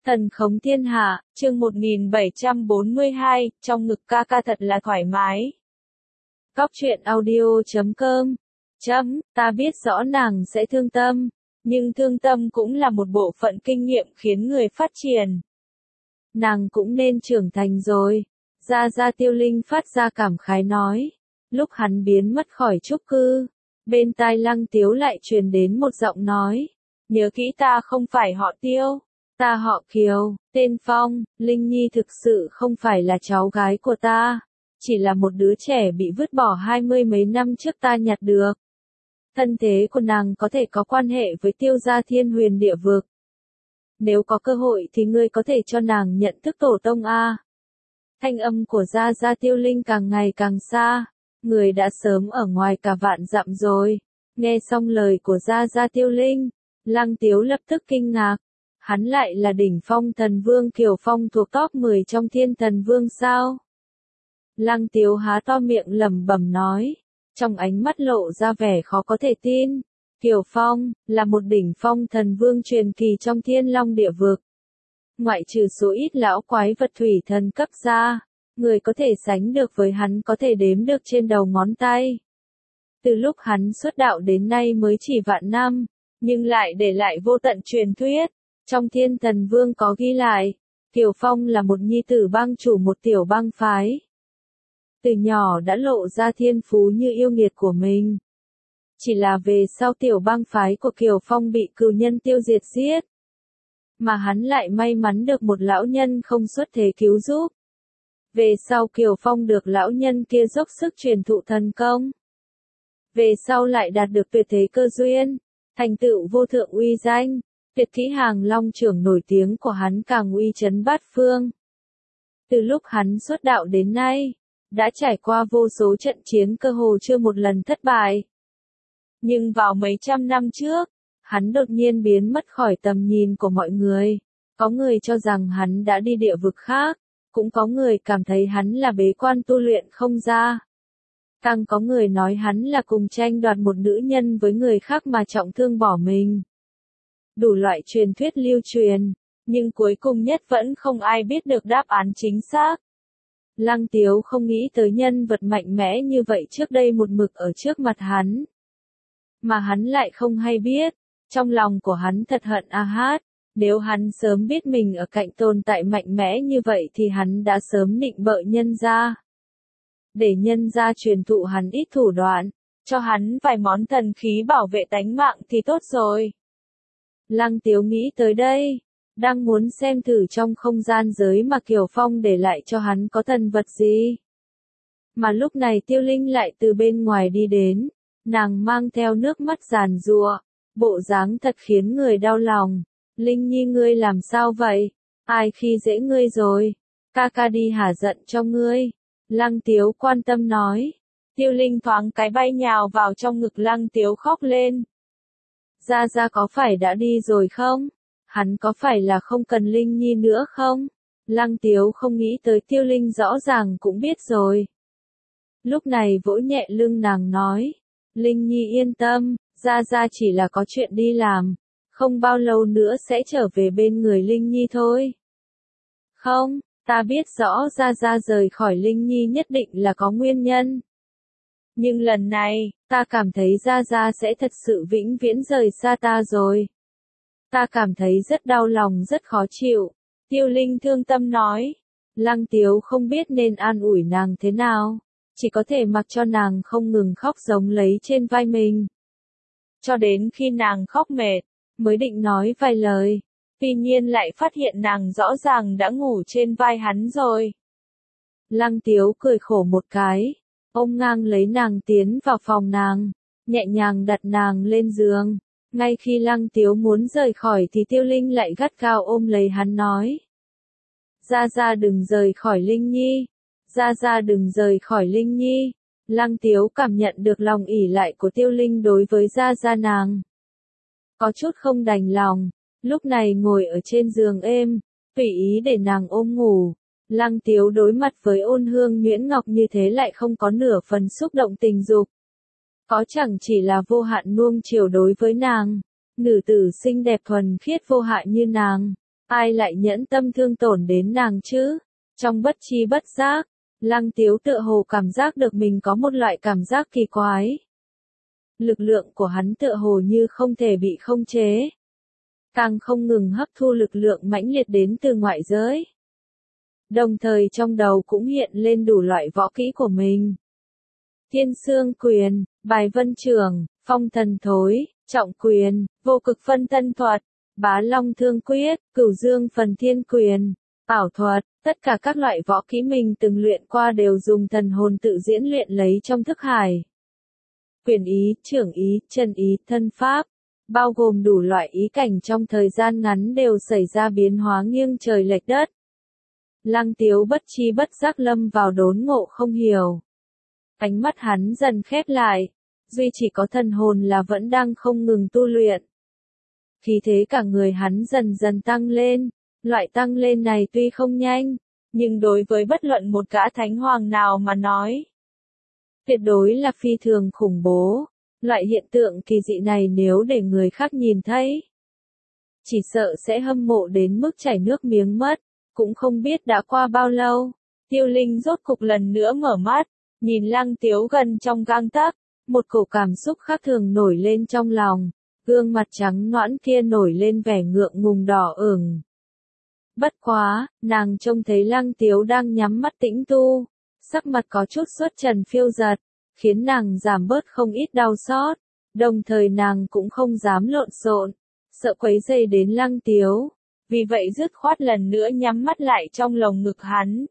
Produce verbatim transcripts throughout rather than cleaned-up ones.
Thần khống thiên hạ, chương một nghìn bảy trăm bốn mươi hai, trong ngực ca ca thật là thoải mái. Góc truyện audio chấm com. Chấm, ta biết rõ nàng sẽ thương tâm, nhưng thương tâm cũng là một bộ phận kinh nghiệm khiến người phát triển. Nàng cũng nên trưởng thành rồi. Gia Gia Tiêu Linh phát ra cảm khái nói. Lúc hắn biến mất khỏi trúc cư, bên tai Lăng Tiếu lại truyền đến một giọng nói. Nhớ kỹ ta không phải họ Tiêu. Ta họ Kiều, tên Phong, Linh Nhi thực sự không phải là cháu gái của ta, chỉ là một đứa trẻ bị vứt bỏ hai mươi mấy năm trước ta nhặt được. Thân thế của nàng có thể có quan hệ với Tiêu gia Thiên Huyền Địa Vực. Nếu có cơ hội thì ngươi có thể cho nàng nhận thức tổ tông a. Thanh âm của Gia Gia Tiêu Linh càng ngày càng xa, người đã sớm ở ngoài cả vạn dặm rồi. Nghe xong lời của Gia Gia Tiêu Linh, Lăng Tiếu lập tức kinh ngạc. Hắn lại là đỉnh phong thần vương Kiều Phong thuộc top mười trong thiên thần vương sao? Lăng Tiếu há to miệng lẩm bẩm nói, trong ánh mắt lộ ra vẻ khó có thể tin. Kiều Phong, là một đỉnh phong thần vương truyền kỳ trong thiên long địa vực. Ngoại trừ số ít lão quái vật thủy thần cấp ra, người có thể sánh được với hắn có thể đếm được trên đầu ngón tay. Từ lúc hắn xuất đạo đến nay mới chỉ vạn năm, nhưng lại để lại vô tận truyền thuyết. Trong thiên thần vương có ghi lại, Kiều Phong là một nhi tử bang chủ một tiểu bang phái. Từ nhỏ đã lộ ra thiên phú như yêu nghiệt của mình. Chỉ là về sau tiểu bang phái của Kiều Phong bị cừu nhân tiêu diệt giết. Mà hắn lại may mắn được một lão nhân không xuất thế cứu giúp. Về sau Kiều Phong được lão nhân kia dốc sức truyền thụ thần công. Về sau lại đạt được tuyệt thế cơ duyên, thành tựu vô thượng uy danh. Tuyệt kỹ Hàng Long trưởng nổi tiếng của hắn càng uy chấn bát phương. Từ lúc hắn xuất đạo đến nay, đã trải qua vô số trận chiến cơ hồ chưa một lần thất bại. Nhưng vào mấy trăm năm trước, hắn đột nhiên biến mất khỏi tầm nhìn của mọi người. Có người cho rằng hắn đã đi địa vực khác, cũng có người cảm thấy hắn là bế quan tu luyện không ra. Càng có người nói hắn là cùng tranh đoạt một nữ nhân với người khác mà trọng thương bỏ mình. Đủ loại truyền thuyết lưu truyền, nhưng cuối cùng nhất vẫn không ai biết được đáp án chính xác. Lăng Tiếu không nghĩ tới nhân vật mạnh mẽ như vậy trước đây một mực ở trước mặt hắn. Mà hắn lại không hay biết, trong lòng của hắn thật hận A Hát, nếu hắn sớm biết mình ở cạnh tồn tại mạnh mẽ như vậy thì hắn đã sớm nịnh bợ nhân gia. Để nhân gia truyền thụ hắn ít thủ đoạn, cho hắn vài món thần khí bảo vệ tánh mạng thì tốt rồi. Lăng Tiếu nghĩ tới đây, đang muốn xem thử trong không gian giới mà Kiều Phong để lại cho hắn có thần vật gì. Mà lúc này Tiêu Linh lại từ bên ngoài đi đến, nàng mang theo nước mắt giàn giụa, bộ dáng thật khiến người đau lòng. Linh Nhi ngươi làm sao vậy? Ai khi dễ ngươi rồi? Ca ca đi hả giận cho ngươi? Lăng Tiếu quan tâm nói. Tiêu Linh thoáng cái bay nhào vào trong ngực Lăng Tiếu khóc lên. Gia Gia có phải đã đi rồi không? Hắn có phải là không cần Linh Nhi nữa không? Lăng Tiếu không nghĩ tới Tiêu Linh rõ ràng cũng biết rồi. Lúc này vỗ nhẹ lưng nàng nói. Linh Nhi yên tâm, Gia Gia chỉ là có chuyện đi làm. Không bao lâu nữa sẽ trở về bên người Linh Nhi thôi. Không, ta biết rõ Gia Gia rời khỏi Linh Nhi nhất định là có nguyên nhân. Nhưng lần này, ta cảm thấy Gia Gia sẽ thật sự vĩnh viễn rời xa ta rồi. Ta cảm thấy rất đau lòng rất khó chịu. Tiêu Linh thương tâm nói. Lăng Tiếu không biết nên an ủi nàng thế nào. Chỉ có thể mặc cho nàng không ngừng khóc giống lấy trên vai mình. Cho đến khi nàng khóc mệt, mới định nói vài lời. Tuy nhiên lại phát hiện nàng rõ ràng đã ngủ trên vai hắn rồi. Lăng Tiếu cười khổ một cái. Ôm ngang lấy nàng tiến vào phòng nàng, nhẹ nhàng đặt nàng lên giường. Ngay khi Lăng Tiếu muốn rời khỏi thì Tiêu Linh lại gắt gao ôm lấy hắn nói. Gia Gia đừng rời khỏi Linh Nhi. Gia Gia đừng rời khỏi Linh Nhi. Lăng Tiếu cảm nhận được lòng ỷ lại của Tiêu Linh đối với Gia Gia nàng. Có chút không đành lòng, lúc này ngồi ở trên giường êm, tùy ý để nàng ôm ngủ. Lăng Tiếu đối mặt với Ôn Hương Nhuyễn Ngọc như thế lại không có nửa phần xúc động tình dục. Có chẳng chỉ là vô hạn nuông chiều đối với nàng, nữ tử xinh đẹp thuần khiết vô hại như nàng, Ai lại nhẫn tâm thương tổn đến nàng chứ? Trong bất chi bất giác, Lăng Tiếu tựa hồ cảm giác được mình có một loại cảm giác kỳ quái. Lực lượng của hắn tựa hồ như không thể bị không chế. Càng không ngừng hấp thu lực lượng mãnh liệt đến từ ngoại giới. Đồng thời trong đầu cũng hiện lên đủ loại võ kỹ của mình. Thiên Sương Quyền, Bài Vân Trường, Phong Thần Thối, Trọng Quyền, Vô Cực Phân Thân Thuật, Bá Long Thương Quyết, Cửu Dương Phần Thiên Quyền, Ảo Thuật, tất cả các loại võ kỹ mình từng luyện qua đều dùng thần hồn tự diễn luyện lấy trong thức hải. Quyền ý, trưởng ý, chân ý, thân pháp, bao gồm đủ loại ý cảnh trong thời gian ngắn đều xảy ra biến hóa nghiêng trời lệch đất. Lăng Tiếu bất chi bất giác lâm vào đốn ngộ không hiểu. Ánh mắt hắn dần khép lại, duy chỉ có thần hồn là vẫn đang không ngừng tu luyện. Khí thế cả người hắn dần dần tăng lên, loại tăng lên này tuy không nhanh, nhưng đối với bất luận một gã thánh hoàng nào mà nói, tuyệt đối là phi thường khủng bố. Loại hiện tượng kỳ dị này nếu để người khác nhìn thấy, chỉ sợ sẽ hâm mộ đến mức chảy nước miếng mất. Cũng không biết đã qua bao lâu, Tiêu Linh rốt cục lần nữa mở mắt, nhìn Lăng Tiếu gần trong gang tấc, một cổ cảm xúc khác thường nổi lên trong lòng, gương mặt trắng nõn kia nổi lên vẻ ngượng ngùng đỏ ửng. Bất quá, nàng trông thấy Lăng Tiếu đang nhắm mắt tĩnh tu, sắc mặt có chút xuất trần phiêu dật, khiến nàng giảm bớt không ít đau xót, đồng thời nàng cũng không dám lộn xộn, sợ quấy rầy đến Lăng Tiếu. Vì vậy dứt khoát lần nữa nhắm mắt lại trong lồng ngực hắn.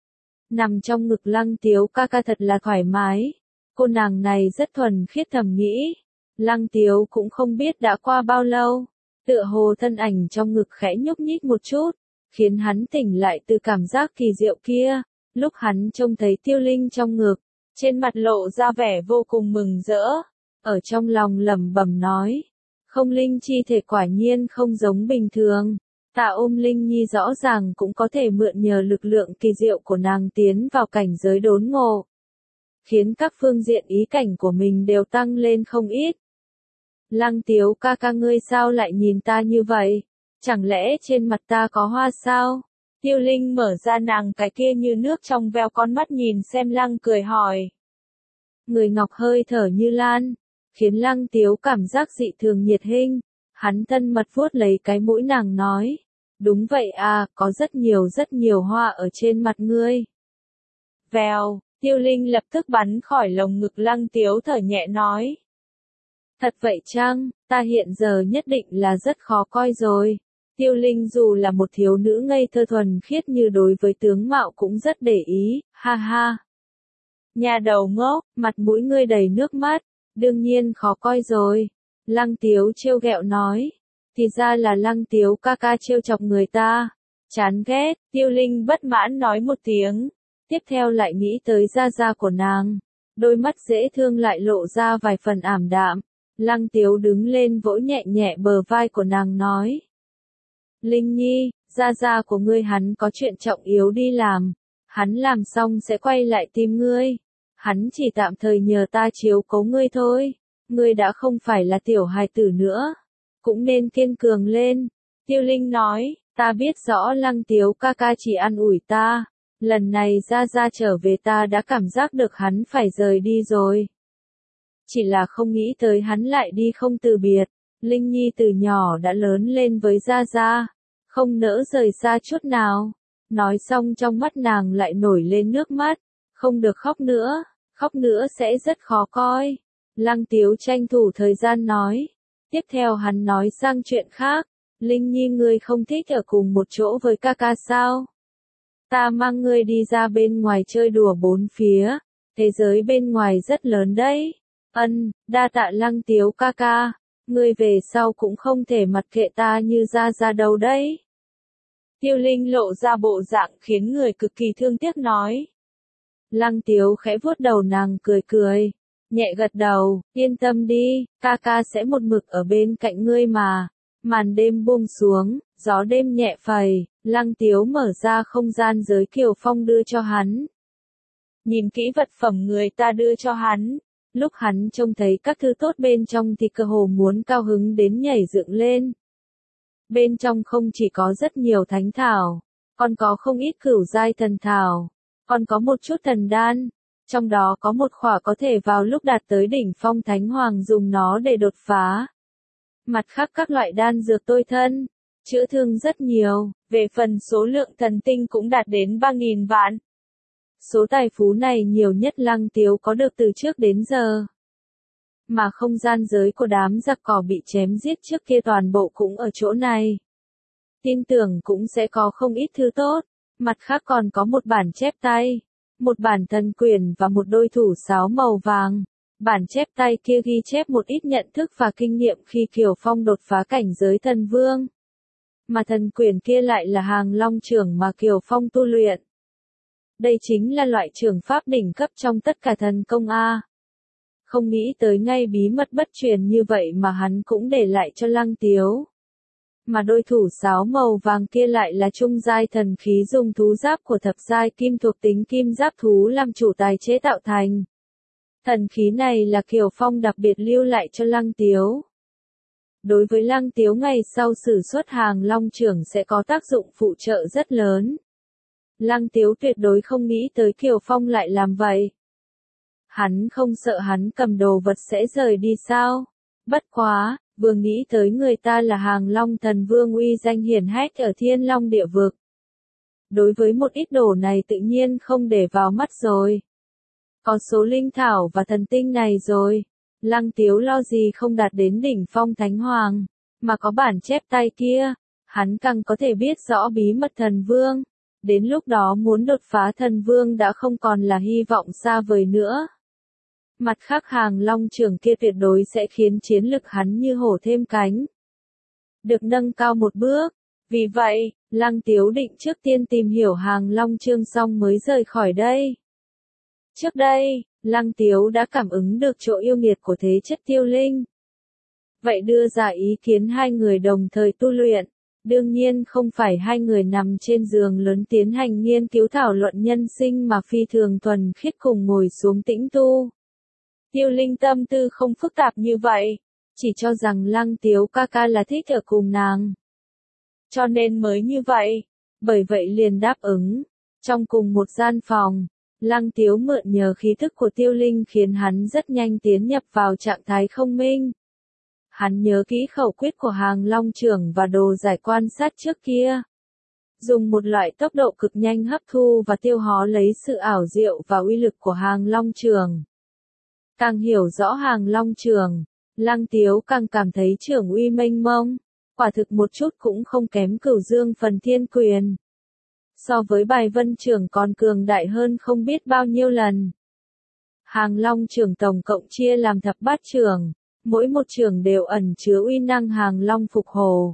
Nằm trong ngực Lăng Tiếu ca ca thật là thoải mái. Cô nàng này rất thuần khiết thầm nghĩ. Lăng Tiếu cũng không biết đã qua bao lâu. Tựa hồ thân ảnh trong ngực khẽ nhúc nhích một chút, khiến hắn tỉnh lại từ cảm giác kỳ diệu kia. Lúc hắn trông thấy Tiêu Linh trong ngực, trên mặt lộ ra vẻ vô cùng mừng rỡ. Ở trong lòng lẩm bẩm nói, không linh chi thể quả nhiên không giống bình thường. Ta ôm Linh Nhi rõ ràng cũng có thể mượn nhờ lực lượng kỳ diệu của nàng tiến vào cảnh giới đốn ngộ, khiến các phương diện ý cảnh của mình đều tăng lên không ít. Lăng Tiếu ca ca ngươi sao lại nhìn ta như vậy? Chẳng lẽ trên mặt ta có hoa sao? Tiêu Linh mở ra nàng cái kia như nước trong veo con mắt nhìn xem Lăng cười hỏi. Người ngọc hơi thở như lan, khiến Lăng Tiếu cảm giác dị thường nhiệt hinh. Hắn thân mật vuốt lấy cái mũi nàng nói, đúng vậy à, có rất nhiều rất nhiều hoa ở trên mặt ngươi. Vèo, Tiêu Linh lập tức bắn khỏi lồng ngực Lăng Tiếu thở nhẹ nói. Thật vậy chăng, ta hiện giờ nhất định là rất khó coi rồi. Tiêu Linh dù là một thiếu nữ ngây thơ thuần khiết như đối với tướng mạo cũng rất để ý, ha ha. Nhà đầu ngốc, mặt mũi ngươi đầy nước mắt, đương nhiên khó coi rồi. Lăng Tiếu trêu ghẹo nói, thì ra là Lăng Tiếu ca ca trêu chọc người ta. Chán ghét, Tiêu Linh bất mãn nói một tiếng, tiếp theo lại nghĩ tới gia gia của nàng. Đôi mắt dễ thương lại lộ ra vài phần ảm đạm. Lăng Tiếu đứng lên vỗ nhẹ nhẹ bờ vai của nàng nói. Linh Nhi, gia gia của ngươi hắn có chuyện trọng yếu đi làm. Hắn làm xong sẽ quay lại tìm ngươi. Hắn chỉ tạm thời nhờ ta chiếu cố ngươi thôi. Ngươi đã không phải là tiểu hài tử nữa. Cũng nên kiên cường lên. Tiêu Linh nói, ta biết rõ Lăng Tiếu ca ca chỉ an ủi ta. Lần này gia gia trở về ta đã cảm giác được hắn phải rời đi rồi. Chỉ là không nghĩ tới hắn lại đi không từ biệt. Linh Nhi từ nhỏ đã lớn lên với gia gia, không nỡ rời xa chút nào. Nói xong trong mắt nàng lại nổi lên nước mắt. Không được khóc nữa, khóc nữa sẽ rất khó coi. Lăng Tiếu tranh thủ thời gian nói. Tiếp theo hắn nói sang chuyện khác. Linh Nhi ngươi không thích ở cùng một chỗ với ca ca sao? Ta mang ngươi đi ra bên ngoài chơi đùa bốn phía. Thế giới bên ngoài rất lớn đấy. Ân, đa tạ Lăng Tiếu ca ca. Ngươi về sau cũng không thể mặc kệ ta như ra ra đâu đấy. Tiêu Linh lộ ra bộ dạng khiến người cực kỳ thương tiếc nói. Lăng Tiếu khẽ vuốt đầu nàng cười cười. Nhẹ gật đầu, yên tâm đi, ca ca sẽ một mực ở bên cạnh ngươi mà. Màn đêm buông xuống, gió đêm nhẹ phẩy, Lăng Tiếu mở ra không gian giới kiều phong đưa cho hắn. Nhìn kỹ vật phẩm người ta đưa cho hắn, lúc hắn trông thấy các thứ tốt bên trong thì cơ hồ muốn cao hứng đến nhảy dựng lên. Bên trong không chỉ có rất nhiều thánh thảo, còn có không ít cửu giai thần thảo, còn có một chút thần đan, trong đó có một khỏa có thể vào lúc đạt tới đỉnh phong thánh hoàng dùng nó để đột phá. Mặt khác các loại đan dược tôi thân, chữa thương rất nhiều, về phần số lượng thần tinh cũng đạt đến ba nghìn vạn. Số tài phú này nhiều nhất Lăng Tiếu có được từ trước đến giờ. Mà không gian giới của đám giặc cỏ bị chém giết trước kia toàn bộ cũng ở chỗ này. Tin tưởng cũng sẽ có không ít thứ tốt, mặt khác còn có một bản chép tay, một bản thần quyền và một đôi thủ sáo màu vàng. Bản chép tay kia ghi chép một ít nhận thức và kinh nghiệm khi Kiều Phong đột phá cảnh giới thần vương. Mà thần quyền kia lại là hàng long trưởng mà Kiều Phong tu luyện. Đây chính là loại trưởng pháp đỉnh cấp trong tất cả thần công A. Không nghĩ tới ngay bí mật bất truyền như vậy mà hắn cũng để lại cho Lăng Tiếu. Mà đôi thủ sáo màu vàng kia lại là trung giai thần khí dùng thú giáp của thập giai kim thuộc tính kim giáp thú làm chủ tài chế tạo thành. Thần khí này là Kiều Phong đặc biệt lưu lại cho Lăng Tiếu. Đối với Lăng Tiếu ngày sau sử xuất hàng long trưởng sẽ có tác dụng phụ trợ rất lớn. Lăng Tiếu tuyệt đối không nghĩ tới Kiều Phong lại làm vậy. Hắn không sợ hắn cầm đồ vật sẽ rời đi sao? Bất quá, vừa nghĩ tới người ta là hàng long thần vương uy danh hiển hách ở Thiên Long địa vực. Đối với một ít đồ này tự nhiên không để vào mắt rồi. Có số linh thảo và thần tinh này rồi. Lăng Tiếu lo gì không đạt đến đỉnh phong thánh hoàng, mà có bản chép tay kia, hắn càng có thể biết rõ bí mật thần vương. Đến lúc đó muốn đột phá thần vương đã không còn là hy vọng xa vời nữa. Mặt khác hàng long trưởng kia tuyệt đối sẽ khiến chiến lực hắn như hổ thêm cánh. Được nâng cao một bước. Vì vậy, Lăng Tiếu định trước tiên tìm hiểu hàng long chương xong mới rời khỏi đây. Trước đây, Lăng Tiếu đã cảm ứng được chỗ yêu nghiệt của thế chất Tiêu Linh. Vậy đưa ra ý kiến hai người đồng thời tu luyện. Đương nhiên không phải hai người nằm trên giường lớn tiến hành nghiên cứu thảo luận nhân sinh mà phi thường thuần khiết cùng ngồi xuống tĩnh tu. Tiêu Linh tâm tư không phức tạp như vậy, chỉ cho rằng Lăng Tiếu ca ca là thích ở cùng nàng. Cho nên mới như vậy, bởi vậy liền đáp ứng. Trong cùng một gian phòng, Lăng Tiếu mượn nhờ khí thức của Tiêu Linh khiến hắn rất nhanh tiến nhập vào trạng thái không minh. Hắn nhớ kỹ khẩu quyết của hàng long trưởng và đồ giải quan sát trước kia. Dùng một loại tốc độ cực nhanh hấp thu và tiêu hóa lấy sự ảo diệu và uy lực của hàng long trưởng. Càng hiểu rõ hàng long trưởng, Lăng Tiếu càng cảm thấy trưởng uy mênh mông, quả thực một chút cũng không kém Cửu Dương Phần Thiên Quyền. So với bài vân trưởng còn cường đại hơn không biết bao nhiêu lần. Hàng long trưởng tổng cộng chia làm thập bát trưởng, mỗi một trưởng đều ẩn chứa uy năng hàng long phục hồ.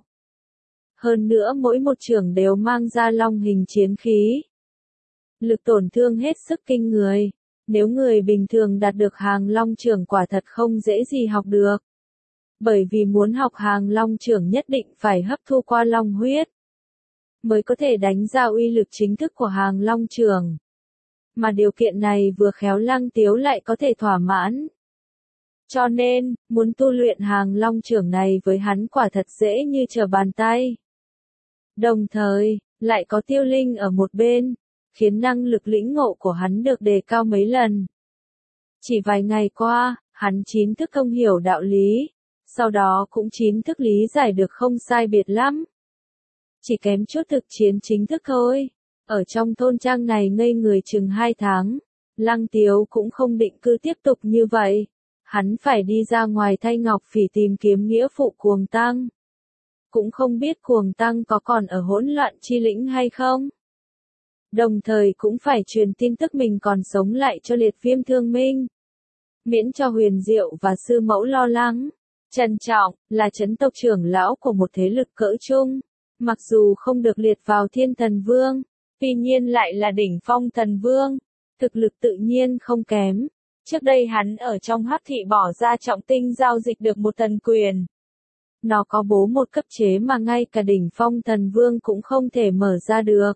Hơn nữa mỗi một trưởng đều mang ra long hình chiến khí. Lực tổn thương hết sức kinh người. Nếu người bình thường đạt được hàng long trưởng quả thật không dễ gì học được. Bởi vì muốn học hàng long trưởng nhất định phải hấp thu qua long huyết, mới có thể đánh ra uy lực chính thức của hàng long trưởng. Mà điều kiện này vừa khéo Lăng Tiếu lại có thể thỏa mãn. Cho nên, muốn tu luyện hàng long trưởng này với hắn quả thật dễ như trở bàn tay. Đồng thời, lại có Tiêu Linh ở một bên, khiến năng lực lĩnh ngộ của hắn được đề cao mấy lần. Chỉ vài ngày qua, hắn chín thức thông hiểu đạo lý, sau đó cũng chín thức lý giải được không sai biệt lắm. Chỉ kém chút thực chiến chính thức thôi. Ở trong thôn trang này ngây người chừng hai tháng, Lăng Tiếu cũng không định cư tiếp tục như vậy. Hắn phải đi ra ngoài Thay Ngọc Phỉ tìm kiếm nghĩa phụ Cuồng Tăng. Cũng không biết Cuồng Tăng có còn ở hỗn loạn chi lĩnh hay không. Đồng thời cũng phải truyền tin tức mình còn sống lại cho Liệt Viêm Thương Minh. Miễn cho Huyền Diệu và Sư Mẫu lo lắng. Trần Trọng, là chấn tộc trưởng lão của một thế lực cỡ trung. Mặc dù không được liệt vào Thiên Thần Vương, tuy nhiên lại là đỉnh phong thần vương. Thực lực tự nhiên không kém. Trước đây hắn ở trong Hắc Thị bỏ ra trọng tinh giao dịch được một thần quyền. Nó có bố một cấp chế mà ngay cả đỉnh phong thần vương cũng không thể mở ra được.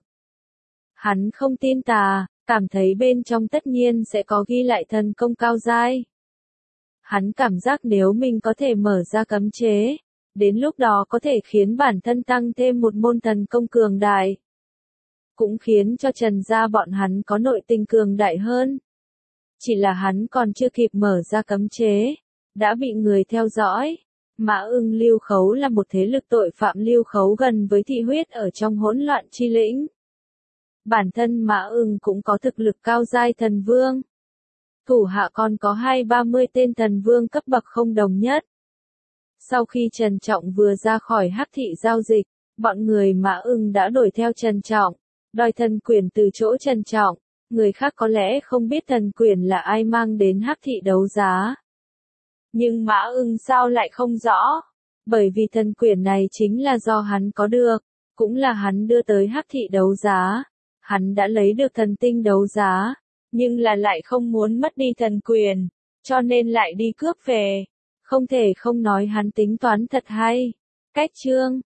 Hắn không tin tà, cảm thấy bên trong tất nhiên sẽ có ghi lại thần công cao giai. Hắn cảm giác nếu mình có thể mở ra cấm chế, Đến lúc đó có thể khiến bản thân tăng thêm một môn thần công cường đại. Cũng khiến cho Trần gia bọn hắn có nội tình cường đại hơn. Chỉ là hắn còn chưa kịp mở ra cấm chế, đã bị người theo dõi. Mã Ưng Lưu Khấu là một thế lực tội phạm lưu khấu gần với thị huyết ở trong hỗn loạn chi lĩnh. Bản thân Mã Ưng cũng có thực lực cao giai thần vương. Thủ hạ còn có hai ba mươi tên thần vương cấp bậc không đồng nhất. Sau khi Trần Trọng vừa ra khỏi Hắc thị giao dịch, bọn người Mã Ưng đã đuổi theo Trần Trọng, đòi thần quyền từ chỗ Trần Trọng. Người khác có lẽ không biết thần quyền là ai mang đến Hắc thị đấu giá. Nhưng Mã Ưng sao lại không rõ? Bởi vì thần quyền này chính là do hắn có được, cũng là hắn đưa tới Hắc thị đấu giá. Hắn đã lấy được thần tinh đấu giá, nhưng là lại không muốn mất đi thần quyền, cho nên lại đi cướp về. Không thể không nói hắn tính toán thật hay. Cách chương